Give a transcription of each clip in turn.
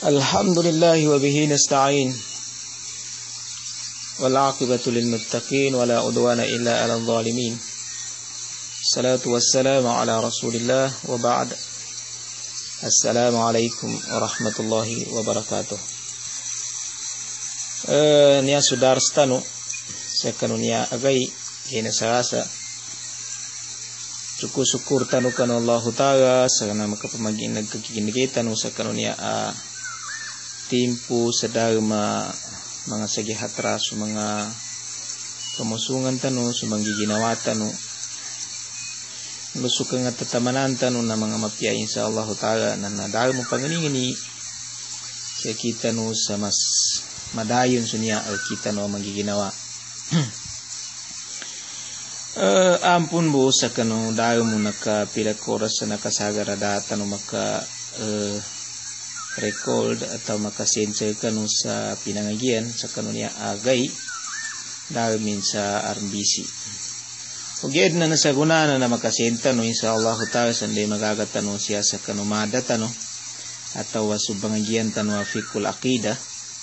Alhamdulillah wa bihi nasta'in wal 'aqibatu lil muttaqin wa la 'udwana illa 'alal zalimin. Salatu wassalamu ala Rasulillah wa ba'd. Assalamualaikum warahmatullahi wabarakatuh. Nia sudarstanu sakanunia agai kena sarasa syukur tanu kana Allah Ta'ala sakana makapamagin nagkikinigitan sakanunia timpu sedama mga sagihatra su mga kamusungan tanu su manggiginawa tanu lusuka nga tatamanan tanu na mga mapya insyaallah ta'ala na nadal mo panganingini kaya kita no sa mas madayon sunya al kita no manggiginawa. Ampun bo sa kanu dayo mo nakapilak sa nakasagarada tanu maka record atau makasensor kanu sa pinangagian sa kanunia agay dahil sa RBC. Uged na nasaguna na makasenta no insyaallah ta'ala sanday magagatano siya sa kanumada tano atau wasubangagian tano fikul akida.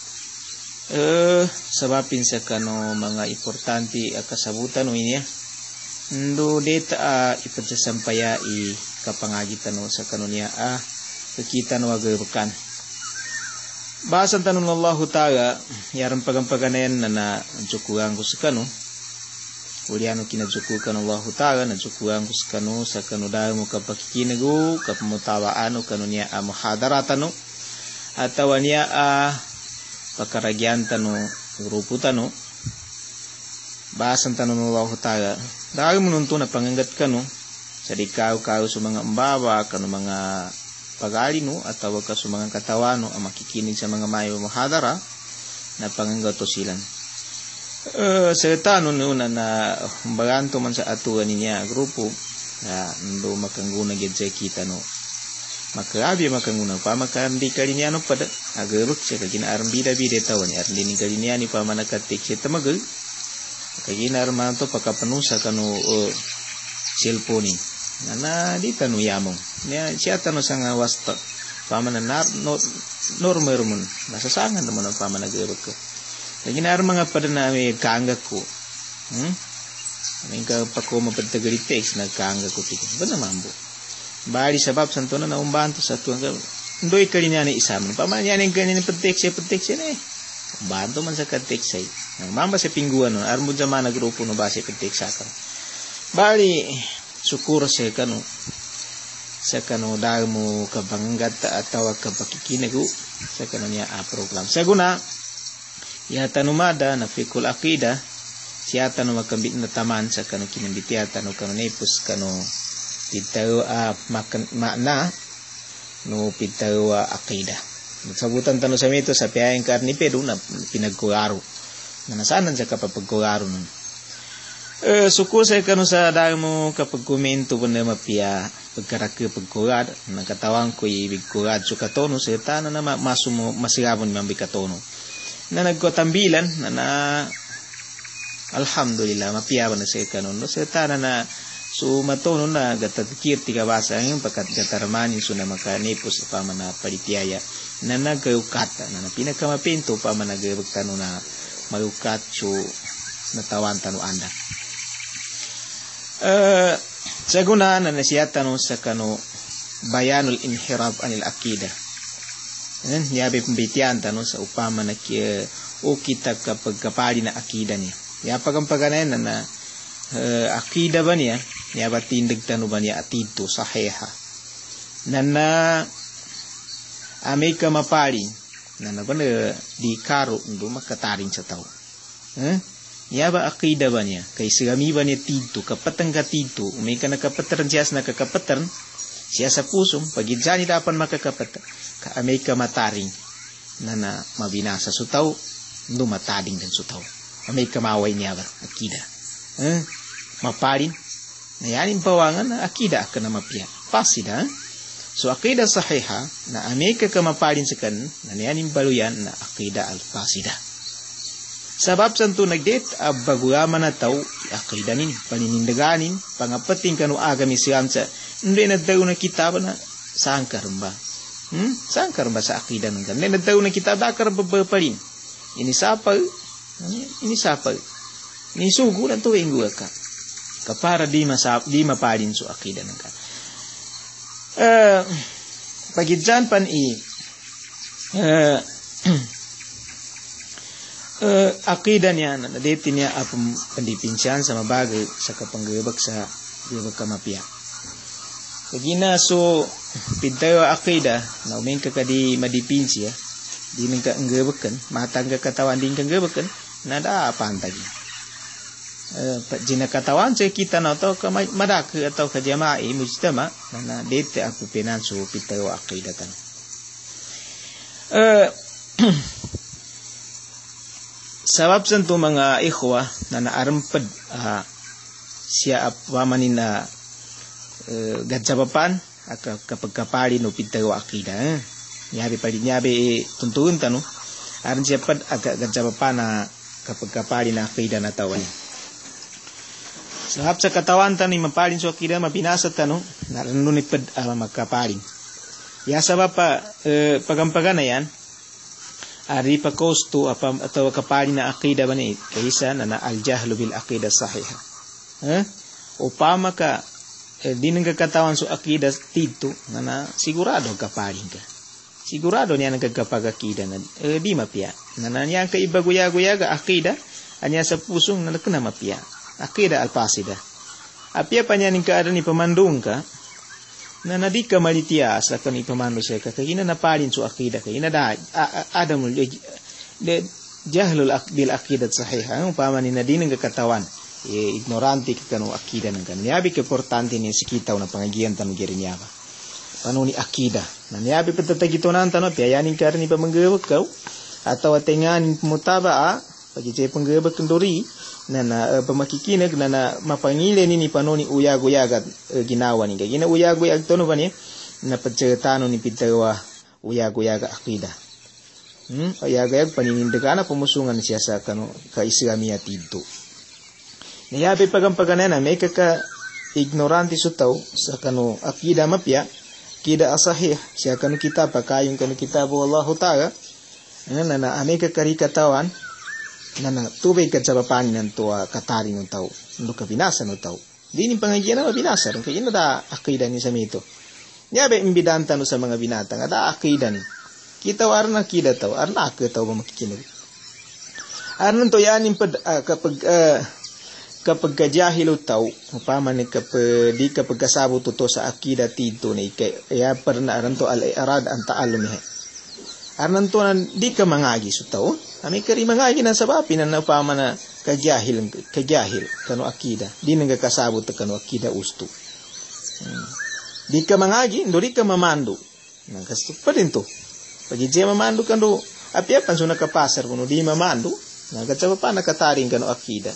Sabapin sa kanu mga importante kasabutan no inya. Ndo deta ipagsasampaya kapangagitan no sa kanunia kita no agurkan. Bahasan tanong Allah Ta'ala yaran pagampaganen na jukuang ko sa kanu. Uliano kinajukukan Allah Ta'ala na jukuang ko sa kanu sa kanu dahil mo kapakikinago kapamutawaan o kanunia muhadaratan no atawa niya pakaragyan tano grupo tano. Bahasan tanong Allah Ta'ala dahil mo nunto na panganggat kanu sa dikaw sa mga umbawa kanu mga pagalino at tawag ka sa mga katawano ang makikinig sa mga mayo muhadara na panganggato silang. Sa tanong nuna na baganto man sa atuan niya grupo na ndo makangguna gid sa kita no. Makabi makanguna pa makarandi kalinya no pada agarut siya kaginaarang bida-bida tawan niya arlini kalinya ni pa manakatik siya tamagal kaginaar man to pakapanusa kanu cellphone na di tanu yamong niya siya tanu sang wasta pamana normal mun nasasangan naman ang pamana gerok ko lagi na mga padana may kaangga ko ka pakoma padtagari text na kaangga ko tikin bana mambo bali sabab santo na umbanto sa tuang ndoy kalinya ni isam pamana yan ang ganyan padtext na banto man sa text ay mamba sa pingguan no armo jaman na grupo no base padtext sa bali syukur sa kanu dahil mo kabanggat atau kabakikinagu sa kanu niya program. Saguna, yata numada na fikul akida, siyata no makambit na taman sa kanu kinambitiyata no kanu nepus kanu pitaw makna no pitaw akida. Sabutan tanu sa mito sa piyayang karnipedo na pinagkugaro. Nanasanan sa kapapagkugaro nun. Suko sa kanu sa dahil mo kapag komento po na mapia pagkaraki pagkurad nagkatawang ko ibig kurad so katono sa tana na masumo masirabon mambi katono na nagkotambilan na alhamdulillah mapia ba na sa kanu no sa tana na so matono na gatatikir tiga basa ang pagkat gatarmanin so na makanipos pa man na palitiyaya na nagkayukata na pinakamapinto pa man nagkayukano na mayukat so natawan tanu anda. Saguna na nasiyata no sa kanu bayanul inhirab anil akida. Yabi pembitian tanu sa upama na o kita kapag kapali na akida niya. Yapag ang paganayan na akida ba niya, yaba tindig tanu ba niya atito saheha. Na amay ka mapali na nabana di karo ndo makatarin sa tao. Yaba akida ba niya kay sigami ba niya tito kapatang katito may ka nakapataran siya na kakapataran siya sa pusong pagidsa ni dapan makakapatan ka amay ka mataring na mabinasa sa tao dumatading din sa tao amay kamaway niya ba akida mapalin na yanin pawangan na akida ka na mapya pasida so akida sahiha na amay ka kamapalin sa kan na yanin baluyan na akida al-pasida. Sabab santo nagdet abagurama na tao akaidanin paninindaganin pangapating kanu agami siamsa hindi na daw na kitaba na saan karamba Sangkar bahasa akidah nang kan. Nen tahu na kita bakar beberparin. Ini siapa? Ini siapa? Ini sugu dan tu inggu ka. Kapara di mapalin su akidah nang kan. Pagidjan pan akidah niya na deti niya apang pandipinsiyan sa mabagay sa kapanggebag sa gebag kamapia. Kagina so pintayo akidah na uming ka di madipinsi di ning ka nggebekan matang ka katawan din ka nggebekan nada pantagi. Jina katawan sa kita na to ka madak atau ka jama'i mujtama na deti apu penan so pintayo akidah tan. Sabab santo mga ikhwa na naarampad siya apamanin na gadsabapan kapag kapali no pintayo akida nyabi tuntuun tano aran siya pad gadsabapan na kapag kapali na akida na tawan sabab sa katawan tano mapalin so akida mapinasa tano naran ni pad magkapalin ya sabab pa pagampagan na yan ari pa kosto atau kapali na akida bani kaysa na al-jahlu bil akida sahiha upama ka di nang katawan so akida tito na sigurado kapalin ka sigurado niya nagkakapag-akida na di mapia na niya ka ibaguya-guya ga akida anya sa pusong na nakuna mapia akida al-fasida apia pa niya ning kaada ni pamandung ka na nadi ka malitia sa kani pamando siya ka kagina napalin so akida kagina da adamul jahlul bil aqidat sahiha upama ni nadi nang katawan ignorante ka kanu akida nang kan niabi ke importante ni sikitaw na pangagian tanu gerinya ba panu ni akida na niabi patatagitonan tanu piyayanin karni pamanggebek kau atau atengan mutaba pagi je panggebek kendori na pamakikinag na mapangile ni panoni uyago-yagat ginawa ni kagina uyago-yag tono ba ni na pagcetano ni pitawa uyago-yaga akida uyago-yag paninindagana pumusungan siya sa kanu ka Islamia tidto niyabi pagampaganana may ka ignorante so tao sa kanu akida mapya kida asahih siya kanu kitab pakayong kanu kitabu Allahu Ta'ala na ame ka karikatawan na tubig ka sa papanin ng tuwa katari ng tao ndo ka binasa ng tao di ni pangagian na binasa ron kaya da akida ni sa mito niyabi imbidanta no sa mga binatang ada akida ni kita warna akida tao arna ka tao ba makikinig arnon to yanin kapag kajahilo tao upama ni kapag kasabo to sa akida tito ni kaya parna aran to al-irad ang ta'alum ni arnan to di ka mangagi so tao ami kari mangagi na sabapi na upama na kajahil kanu akida di nang kasabo to kanu akida usto di ka mangagi ndori ka mamando nang kasto pa din to pag ije mamando kanu apiapan so nakapasar kuno di mamando nagatsaba pa nakataring kanu akida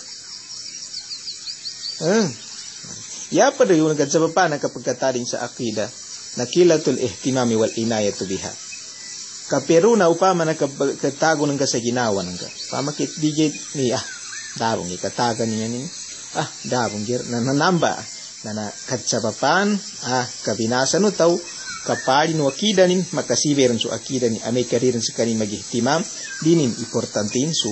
ya pada yung nagatsaba pa nakapagkataring sa akida nakilatul ihtimami wal inayatu biha kapero na upama nakatago ng kasaginawa ng ka pamakit digit ni darong ikataga niya ni darong gir na nanamba na katsabapan kabinasa no tau kapali no akida nin makasiveran so akida ni ame kariran sa kanin magihtimam dinin importantin so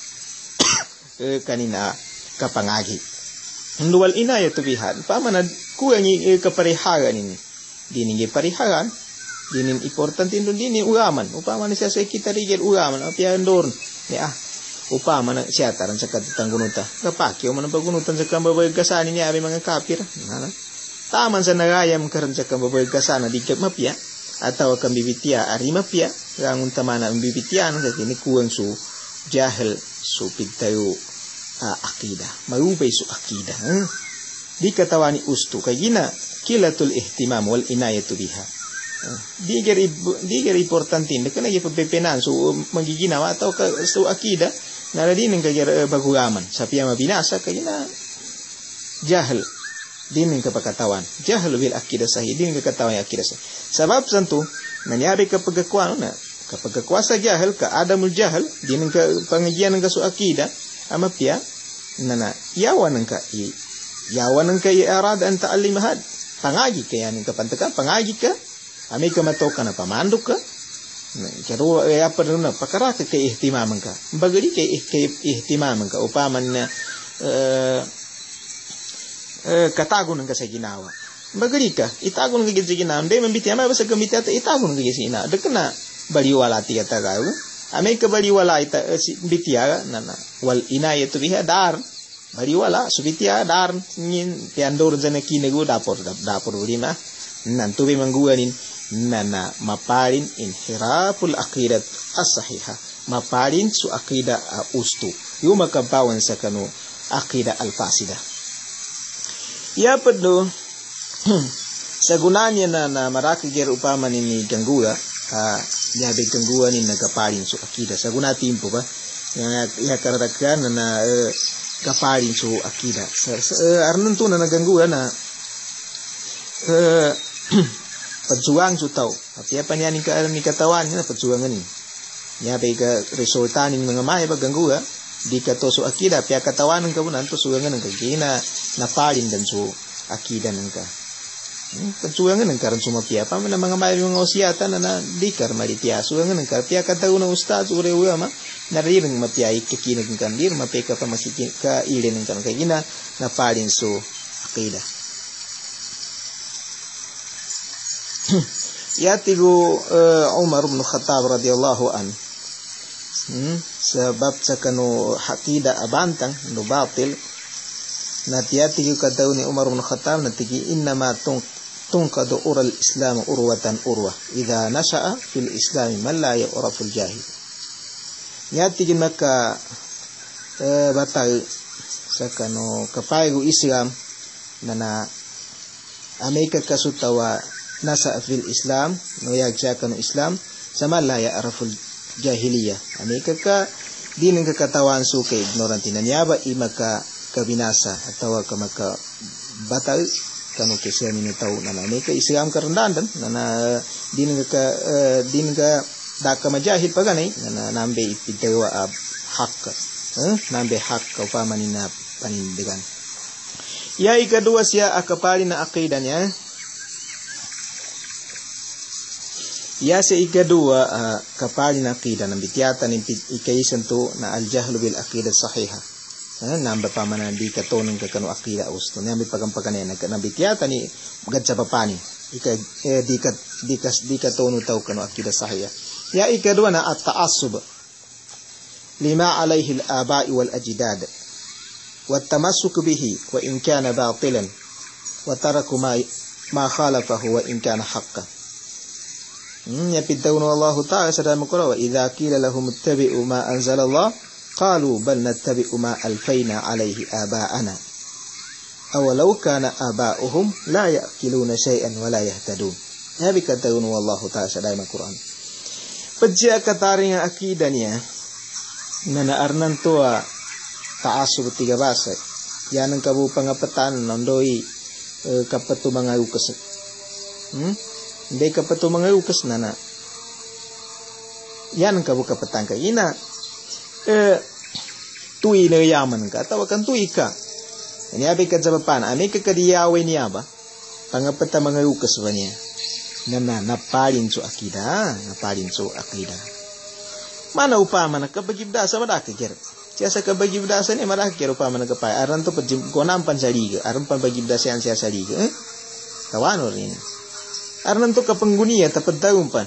kanina kapangagi nduwal inayatu biha upama na kuya ni kaparihagan ni dinin parihagan dinin importante dun dinin uraman upama na siya sa kita rigel uraman apya ndor ni upama na siya taran sa katanggunuta kapakyo man pagunutan sa kambabay kasani niya ay mga kapir taman sa nagayam karon sa kambabay kasana di mapya atau kang bibitya ari mapya rangun tamana ang bibitya no sa tinikuang su jahil su pigtayo akida marubay su akida di katawani usto kay gina kilatul ihtimam wal inayatu biha Diger importante na kana pagpepenan so magiginawa atau ka so akida na din ng kagir baguraman sa piya mabinasa kay na jahil din ng kapakatawan jahil bil akida sahih din ng katawan akida sahih sabab santo nangyari kapag kakwa sa jahil ka adamul jahil din ng pangagian ng so akida amapya na yawan ng ka irad ang ta'alimahad pangagi kaya ng kapantaka pangagi ka Ame ka matoka na pamanduk ka. Karo apa na pakara ka ihtimaman ka. Bagari ka ihtimaman ka upaman na katagun ka sa ginawa. Bagari ka itagun ka sa ginawa. Dai mambiti ama basa gamiti ata itagun ka sa ginawa. Dekna baliwala ti kata ka. Ame ka baliwala ita bitiya na wal inayatu biha dar. Baliwala subitiya dar ngin tiandor jana kinegu dapur ulima. Nantu be mangguanin nana maparin inhiraful aqidat as-sahihah. Maparin su aqida ustu. Yu makabawan sa kanu aqida al-fasida. Ya peddo sa gunanya na marakigir upaman ini gangguan ya be gangguan ini nagaparin su aqida. Sa guna timpo ba ya karadakan na kaparin su aqida. Arnan tu na nagangguan na pejuang su tau tapi apa ni katawan ni pejuangan ni ya be ka resultan ni mengamai ba ganggu di katosu akida pia katawan ka bunan to suangan ka gina na palin dan su akida nangka pejuangan nangka ran suma pia pa man mengamai mga usiatan na dikar mari pia suangan nangka pia katauna ustaz ure uya ma narireng mapia ikikina kan dir mapeka pa masiki ka ile nangka ka gina na palin su akida. Ya tigu Umar bin Khattab radhiyallahu an sebab sakanu hakida abantang no batil natia tigu kataun ni Umar bin Khattab natigi inna ma tunqadu ural islam urwatan urwa idza nasha'a fil islam man la ya'raful jahil. Ya tigi maka batal sakanu kapaigu Islam nana Amerika kasutawa nasa fil Islam no yagjakan Islam sama la ya araful jahiliyah Amerika ka din ka katawan su ka ignorant nanyaba imaka kabinasa atau ka maka batal kanu kesiya minutaw na Amerika Islam karendan na din ka daka majahid paganay na nambe ipitewa hak nambe hak ka pamanina panindigan. Ya ikadua siya akapali na akidanya. Ya se ikadua kapali na akida ng bitiyatan ikaisan to na al-jahlu bil akida sahiha. Namba pamana di katonong kakano akida usto. Namba pagampaganan na bitiyatan ni gadsa papani. Di katono tau kano akida sahiha. Ya ikadua na at-ta'assub lima alayhi al-aba'i wal ajdad. Wa tamassuk bihi wa in kana batilan. Wa taraku ma khalafahu wa in kana haqqan. Yapitawno Allah Ta'ala sa dalam Al-Quran wa idza qila lahum ittabi'u ma anzala Allah qalu bal nattabi'u ma alfayna alayhi aba'ana aw law kana aba'uhum la ya'qiluna shay'an wa la yahtadun. Yapitawno Allah Ta'ala sa dalam Al-Quran. Pajja kataring akidanya na arnan tua ta'asub tiga basa yanang kabu pangapatan nondoi kapatu mangayu kes Deka patu mangayu kes nana yan kabu kapatan ka ina tui na yaman ka tawakan tui ka ini abi ka jawapan ami ka kadiyawe ni aba pangapata mangayu kes banya nana napalin su akida mana upama na kabagibda sa madaka ger siasa kabagibda sa ni madaka ger upama na kapay aran to pajim konam pansaliga aran pabagibda sa siya saliga tawano rin aran to kapanggunia tapad daun pan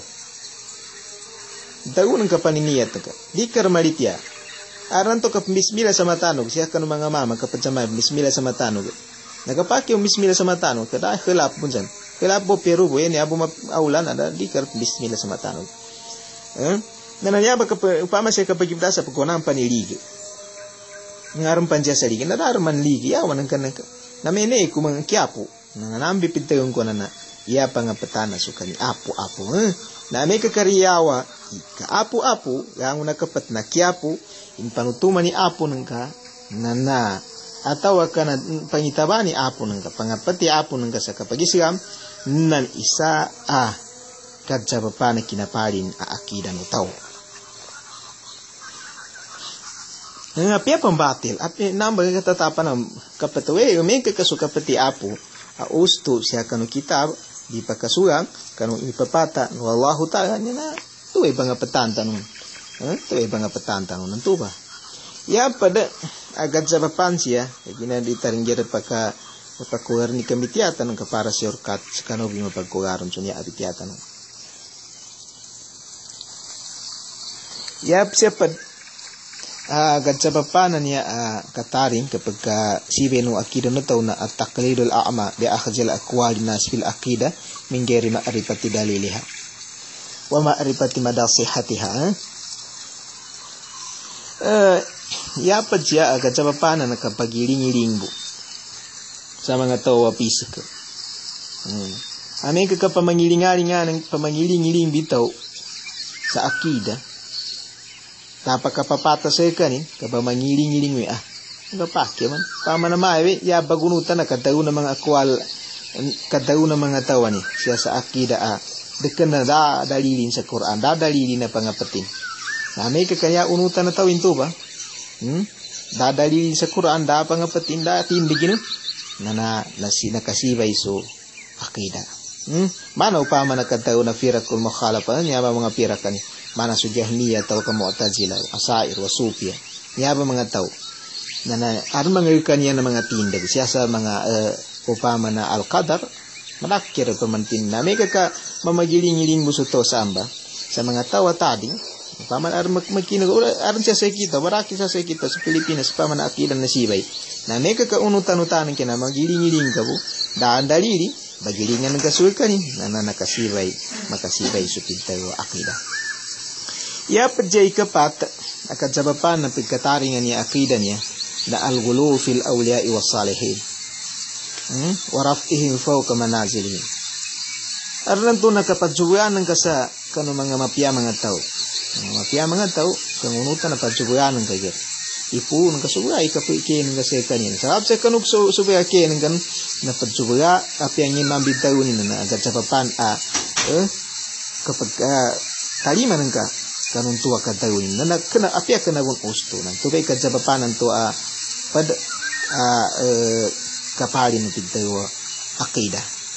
daun ang kapaniniyat ka di karmalitya aran to bismillah sa matanog siya kanu mga mama kapajamay bismillah sa matanog nagapakyo bismillah sa matanog kada khilaf mo dyan khilaf po pero bo yan abo maulan ada di kar bismillah sa matanog nananyaba upama siya kapagibda sa pagkunang paniligi ngaram panja sa ligi nadarman ligi yawan ang kanang namene kumang kiapo nanambi pitayong ko na iya pangapatana sukani apo na may kakariyawa ka apo yang nakapat na kiapo in panutuman ni apo nang ka na atawa ka na pangitaba ni apo nang ka pangapati apo nang ka sa kapagisam nan isa kadsa pa na kinapalin akida no tao. Ngapi pambatil api nambang katatapan ng kapatuwe may kakasukapati apo usto siya kanu kitab di pakasurang kanu ipapata wallahu ta'ala na tuwe banga petanta nun tuwe banga petanta nun tu ba ya pada agad sa papansia gina ditaringgir paka pakular ni kamitiatan ka para siorkat kanu bima pagkularon sunya abitiatan ya siapa agad sa papanan ya kataring kapag sibenu akida no taw na at-taqlidul a'ma bi akhzil aqwal nas fil aqida min ghairi ma'rifati daliliha wa ma'rifati madasihatiha ya pajya agad sa papanan kapag giling-giling bu sa mga tawa pisik ame ka pamangiling-alingan pamangiling-giling bitaw sa akida Tapa kapapata sa kanin, kaba mangiling-giling we Enggak pakai man. Tama na maawi, ya bagunutan na kadaw na mga akwal, kadaw na mga tawa ni. Siya sa akida dekan na dalilin sa Quran, dalilin na pangapatin. Na may kakaya unutan na tawin to ba? Dalilin sa Quran, pangapatin, tindigin na nakasibay so akida. Mana upama na kadaw na firakul mukhalafa, niya ba mga pirakan mana su Jahmiyah atau ke Mu'tazilah, Asair, Wasufiyah. Ya ba mga tao na mga kanya na mga tindag siya mga upama na al-qadar manakir pamantin na may kaka mamagiling-giling busuto samba sa mga tawa tading upama ar magkinag aron siya sa kita baraki sa kita sa Pilipinas upama na akidan na sibay na may kaka unutan-utanan kina magiling-giling kabo daan dalili bagilingan ng kasulkan na nakasibay makasibay supid tayo akida. Ya pajay kapat akad sabapan na pagkataringan niya akida niya na al-ghulu fil awliya'i was salihin wa raf'ihim fawqa manazilihim aran to nakapadjugan ng kasa kanu mga mapya mga tao kangunutan na padjugan ng kagir ipu ng kasubay kapike ng kasa kanin sarap sa kanuk subay ke ng kan na padjuga api ang imambid taon ni na agad sabapan kapag talima ng ka kanun tuwa kadawin na kena apia kena gun usto nan tubay kadza papanan to pad kapalin pidtayo akida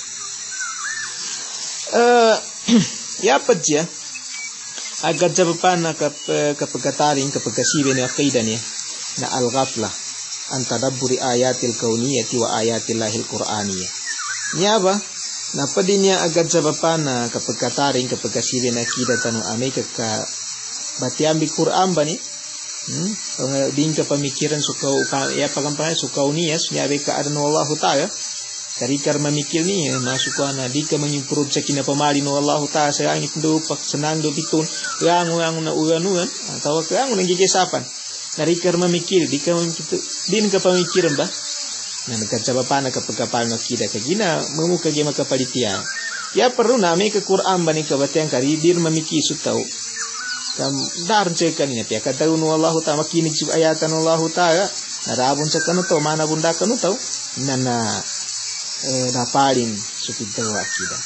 ya padja agad sa papanan kapagkataring kapagkasibe ni akida ni na al-ghafla an tadabburi ayatil kauniyati wa ayatil lahil qur'aniyah niya ba napadi niya agad sa papanan kapagkataring kapagkasibe ni akida tanu amay batiambi Quran ba ni din ka pamikiran suka ya pagampahan suka unias nyabe ka adan wallahu ta'ala karikar mamikir ni masuka na di ka mangimprove sa kinapamali no wallahu ta'ala sa angit do pak senang do bitun yang na uanuan atau ka ang nagigisapan narikar mamikir di ka din ka pamikiran ba na nagkatsabapan na kapag kapal na kida kagina mamuka gima kapalitian ya perlu na may ka Quran ba ni kabatiang karidir mamikisut tau kam dar cekan ya pia kata unu Allahu ta'ala makinig sub ayatan Allahu ta'ala narabon sa kanu to mana bunda kanu to nana dapalin supid tawa akida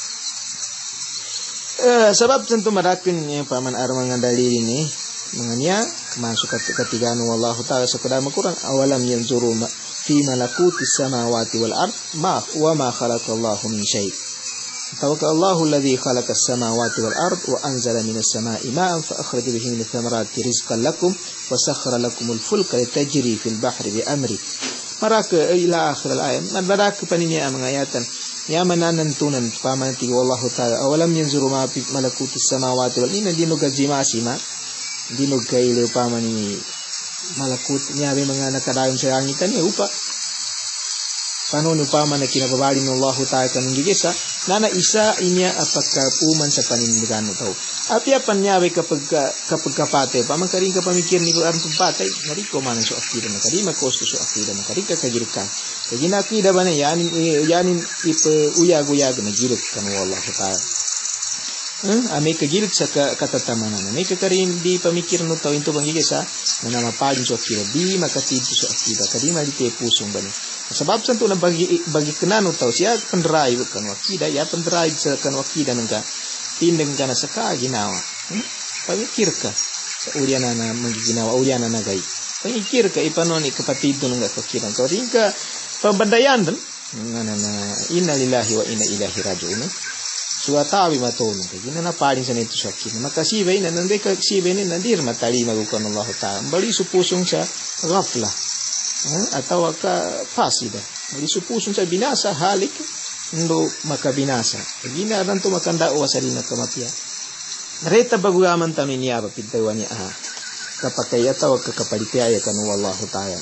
sebab tentu marakin ya paman arman dalil ini manganya masuk ketiga anu Allahu ta'ala sekedar Quran awalam yanzuru fi malakutis samawati wal ard ma khalaqallahu min syai' توكل الله الذي خلق السماوات والأرض وأنزل من السماء ماء فأخرج به من الثمرات رزقا لكم وسخر لكم الفلك لتجري في البحر بأمره مراك إلى آخر الآية مراك بنيني آيات يا من أنتون فامنتي والله تعالى أولم ينظروا ما في ملكوت السماوات والأرض إن دينو كجما سيما دينو كيلو فامني ملكوت نيابي مغانا كدايم سيانgitan ya upa panon upama na kinababali ng Allah ta'ala kanong gigisa nana isa inya apakka puman sa panindigan tao apiapan niyawe kapag kapate pa mangkaring ka pamikir ni aron patay nariko man so akida na kadi makosto so akida na kadi ka kagirikan kagina akida ba na yanin ipe uyag-uyag na girit kan Allah ta'ala ame kagirit sa katatamanan ame kakarin di pamikir no tao into bang gigisa na namapalin so akida di makatito so akida kadi malite pusong ba ni sebab tentu na bagi kenano tau siya pendrive kan wakida ya pendrive sa kan wakida nangka tindeng kana sa ginawa pamikir ka sa uliana na magiginawa uliana na gay pamikir ka ipanon ikapatid nang kakiran ko rin ka pambandayan dan inna lillahi wa inna ilaihi raji'un suatawi matulung kagina na paling sa nito sakit makasibay na nanday kasibay ni nandir matali magukan Allah ta'ala bali supusong sa ghafla atau ka fasida bali supusong sa binasa halik ndo makabinasa kagina ran to makanda o salina kamatiya nareta baguaman tamin niya ba pidawanya kapatay atau kakapalitaya kanu wallahu ta'ala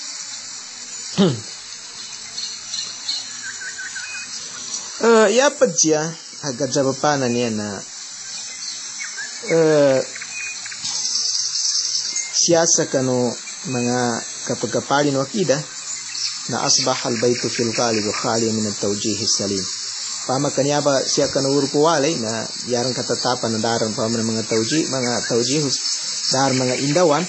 ya pajya agad jawapan niya na siyasa kanu mga kapagkapalin wakida na asbah al-baytu fil qalib khali min at-tawjih salim pama kanya ba siya kanu urpuwalay na yarang katatapan na darang pama mga tawjih dar mga indawan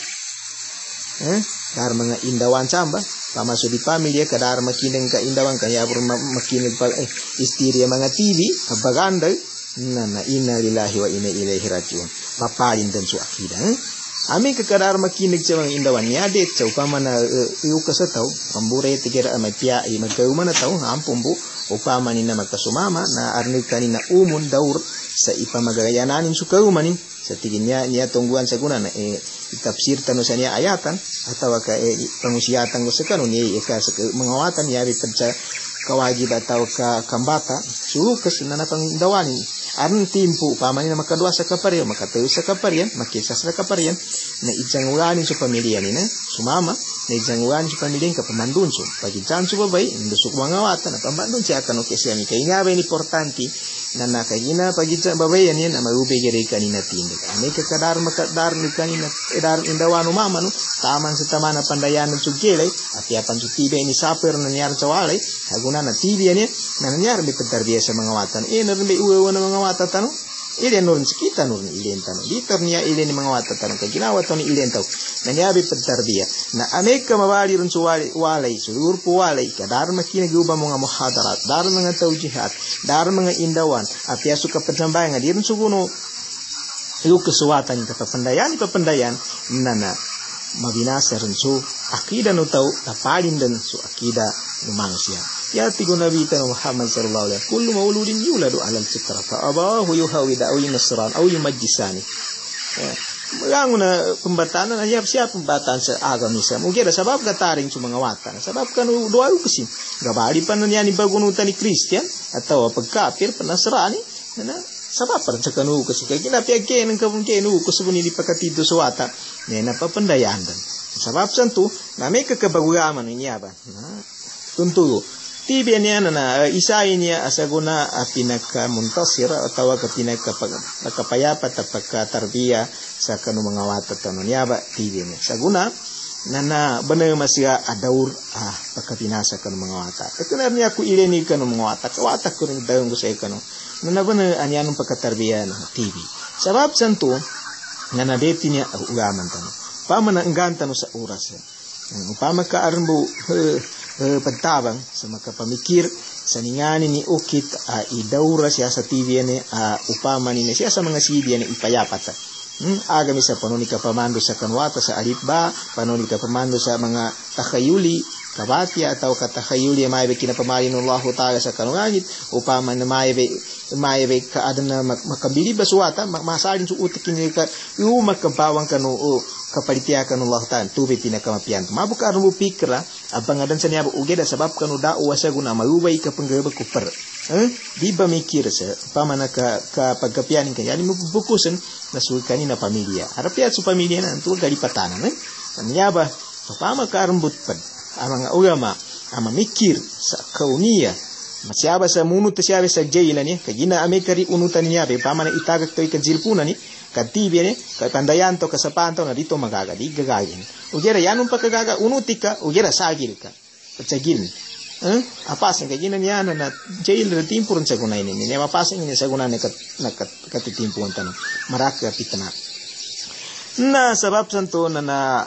dar mga indawan samba pamaso di pamilya kadar makining ka indawan kaya bur makinig pa istiriya mga TV abaganda na inna lillahi wa inna ilaihi rajiun mapalin dan su akida ami kadar makinig sa mga indawan niya det sa upama na iuka sa taw pambure tigira may pia ay magkauma na taw hampumbu upama ni na magkasumama na arnig kanina umun daur sa ipamagayananin su kaumanin sa tingin niya tungguan sa guna na itapsir tano sa niya ayatan atau ka pangusiatan ko sa kanon niya ka sa mangawatan niya bipan sa kawagib atau ka kambata sulukas na napangdawanin aron timpo pamani na makadua sa kaparian makatayo sa kaparian makisa sa kaparian na ijangulanin sa pamilya ni na sumama na ijangulanin sa pamilya ka pamandun so pagidjan su babay ndusuk mangawatan na pamandun siya kanu kesi ami kay nga ba importante na nakagina pagidjan babay yan na marube gere kanina tindig ani ka kadar makadar ni kanina edar indawano mama no taman sa tamana pandayanan su gelay at yapan su tibe ni saper na niyar sa walay haguna na tibe ni na niyar bi petarbiya sa mangawatan narbe uwe na mangawatan tano ilen nun kita nun ilen tano ditor niya ilen ni mangawatan tano kay ginawa to ni ilen taw na niya bi petarbiya na aneka mabali ron su walay sulur po walay kadar makiniguba mga muhadarat dar mga tawjihat dar mga indawan at yasu ka pagsambayan nga diron suguno yung kasuwatan yung papandayan na mabinasa rin so akida no tao tapalin din so akida ng manusia ya tigo nabita ng Muhammad sallallahu alaihi kullu mauludin yuladu alal fitra fa abawahu yuhawida aw yunasran aw yumajjisani Magango na pembatanan na siya pembatan sa agama Islam. Ugera sabab kataring sa mga watan. Sabab kanu doa kasi gabali pa na niya ni bagunutan ni Christian atau pagkapir panasrani na sabab pa sa kanu kasi kay kinapiyag ng kabungkeno kasi bunili pakatito sa wata na napapandayan dan. Sabab santo na may kakabaguyaman niya ba. Tuntuyo tibian niya na isayin niya asaguna pinakamuntasir atau pinakapayapat at pagkatarbiya sa kanu mga watat tano niya ba tibian niya saguna na benar masya adaur pagkapinasa kanu mga watat ikunar niya ku ileni kanu mga watak ko rin dayon ko sa kanu na benar anyanong pagkatarbiya na tibi sabab santo na nadeti niya ugaman tano pamana enggan tano sa oras upama ka armbo pagtabang sa makapamikir sa ningani ni ukit idaura siya sa TV ni upama ni siya sa mga CD ni ipayapat agami sa panuni ka pamando sa kanwata sa alitba panuni ka pamando sa mga takhayuli kabati atau katakhayuli may kinapamarin Allah Taala sa kanungangit upama na may ka adana makabili baswata masalin su utikin ka yu makabawang kanu kapalitiakan Allah Ta'ala tubay pinakamapian mabuka armo pikra abang adan sa niya ugeda sabab kanu dao sa guna malubay ka panggaba kuper di ba mikir sa pamana ka pagkapianin kanya ni mabubukusan na suwi na pamilya harapiat su pamilya na tuwa galipatanan niya ba pama ka armbut pad amang ulama ama mikir sa kaunia masyaba sa munut siyabe sa jaila ni kagina amekari unutan niya be pamana itagak toy kajilpuna ni katibi ni kapandayan to kasapanto na dito magagadi gagagin ugera yanun pagkagaga unutika ugera sagil ka patsagil apasan kagina niya na jail na timpurun sa gunay ni niya mapasan niya sa gunay na katitimpuan tanong maraka pitana na sabab santo na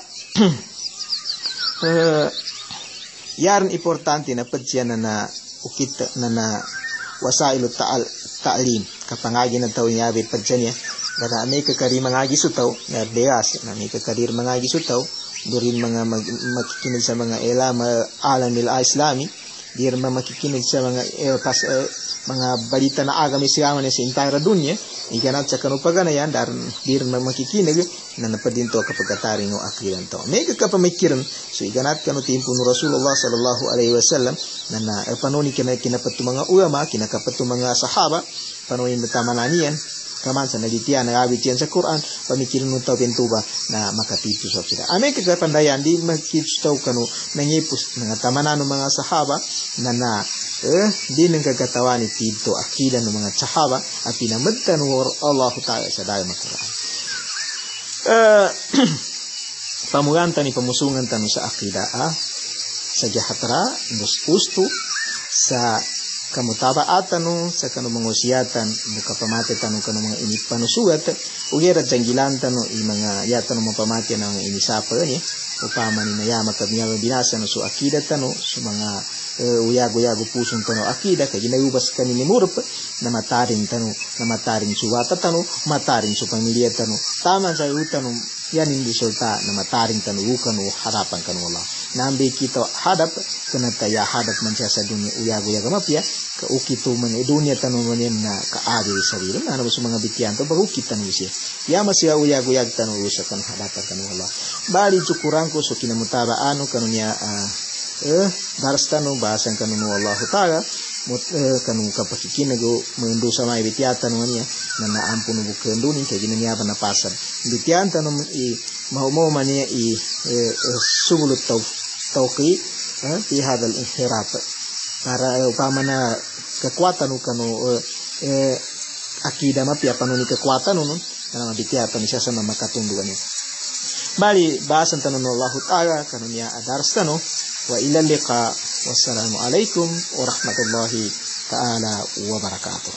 yaran importante na padsyan na ukit na wasailu ta'lim kapangagi na taon niya padsyan niya na may kakari mga gisutaw na deas na may kakarir mga gisutaw durin mga makikinig sa mga alam nila islami dir mamakikinig sa mga mga balita na agami siya sa entire dunya iganat sa kanupaganayan dar dir mamakikinig na napadinto kapagkataring o akiran to mega kapamikiran so iganat kanu timpo no Rasulullah sallallahu alaihi wasallam na panoni kinapatu mga ulama kinakapatu mga sahaba panoni tamananian kaman sa nalitian nagabitian sa Quran pamikiran mo tao pintuba na makatipu sa sila ame kapandayan di makitstaw kanu nangipus nga tamanano mga sahaba na di nang kagatawan ni tito akida ng mga sahaba at pinamagtan ng Allah Ta'ala sa dayo Quran pamuganta ni pamusungan tanu sa akida sa jahatra dos usto sa kamutabaatan no sa kanu mangusiyatan mukapamate tanu kanu mga init panusugat ugera janggilan tanu i mga yatan mo pamate ng inisapa ni upama ni nayama kadnya binasa no so akida tanu so mga uyago pusong tanu akida kay ginayubas kani ni murp na mataring tanu na mataring suwata tanu mataring su pamilya tanu tama sa utanu yan hindi sulta na mataring tanu kanu harapan kanu Allah nambe kita hadap kana taya hadap man siya sa dunya uyago mapya ka ukito man dunya tanu man na kaadi sa sarili na sa mga bityan to baru kita nu siya ya masya uyago tanu sa kan hadapan kanu Allah bali cukuran ko so kinamutaba ano kanu niya darstano bahasan kanu Allah Ta'ala kanu kapakikinago mendu sama ibitiatan niya na naampun bukan dunin kay ginanya na pasad ibitiatan no i mau mania i subulut tauqi fi hadal inhiraf para upama na kekuatan kanu akida mapya panuni kekuatan no na ibitiatan siya sa makatungduan niya bali bahasan tanun Allah Ta'ala kanu niya adarstano wa ila liqa wassalamu alaikum warahmatullahi ta'ala wabarakatuh